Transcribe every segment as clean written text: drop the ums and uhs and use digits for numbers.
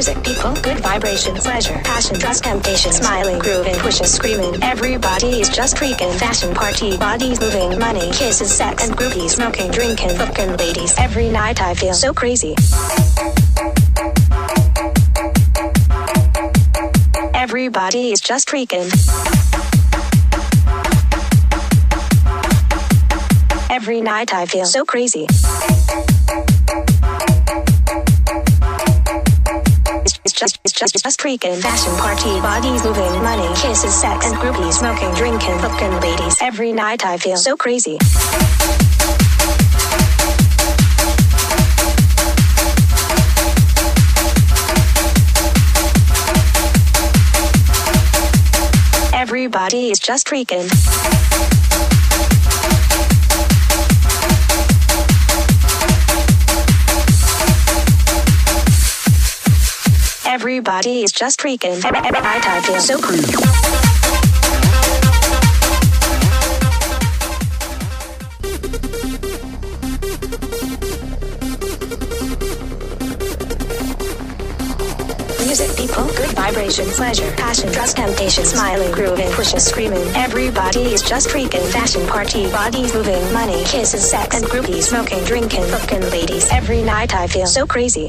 Music, people, good vibration, pleasure, passion, trust, temptation, smiling, grooving, pushes, screaming. Everybody is just freaking. Fashion, party, bodies moving, money, kisses, sex, and groupies, smoking, drinking, fucking ladies. Every night I feel so crazy. Everybody is just freaking. Every night I feel so crazy. It's just freaking. Fashion, party, bodies moving, money, kisses, sex, and groupies, smoking, drinking, fucking ladies. Every night I feel so crazy. Everybody is just freaking. Everybody is just freaking. Every night I feel so cool. Music, people, good vibration, pleasure, passion, trust, temptation, smiling, grooving, pushing, screaming. Everybody is just freaking. Fashion, party, bodies moving, money, kisses, sex, and groupies, smoking, drinking, fucking ladies. Every night I feel so crazy.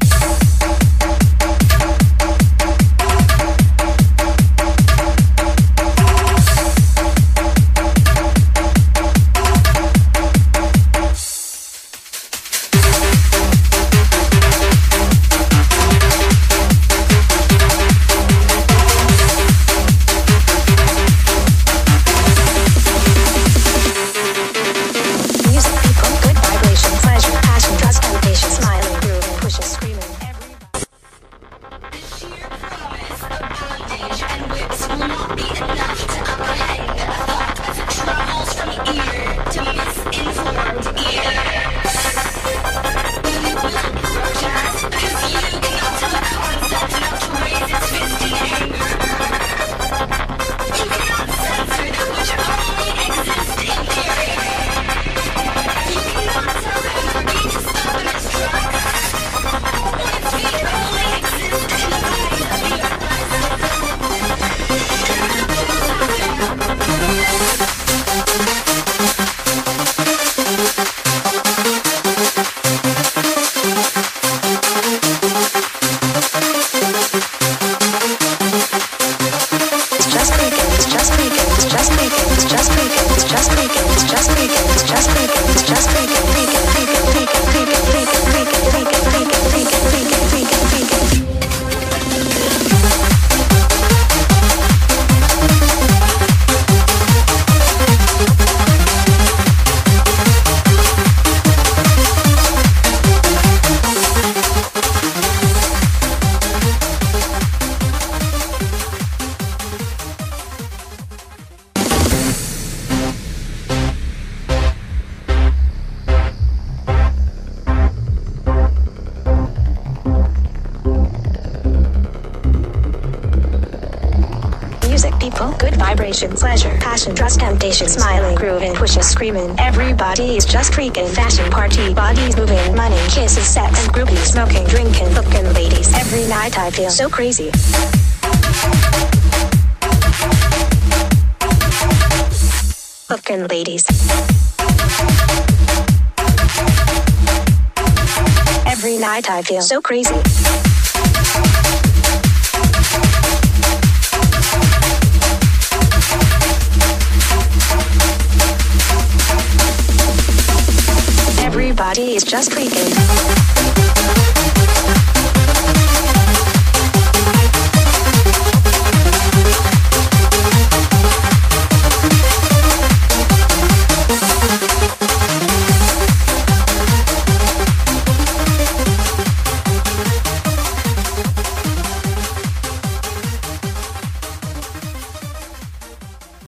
Pleasure, passion, trust, temptation, smiling, grooving, pushing, screaming. Everybody is just freaking. Fashion, party, bodies moving, money, kisses, sex, and groupies, smoking, drinking, fucking ladies. Every night I feel so crazy. Fucking ladies. Every night I feel so crazy. Everybody is just freaking.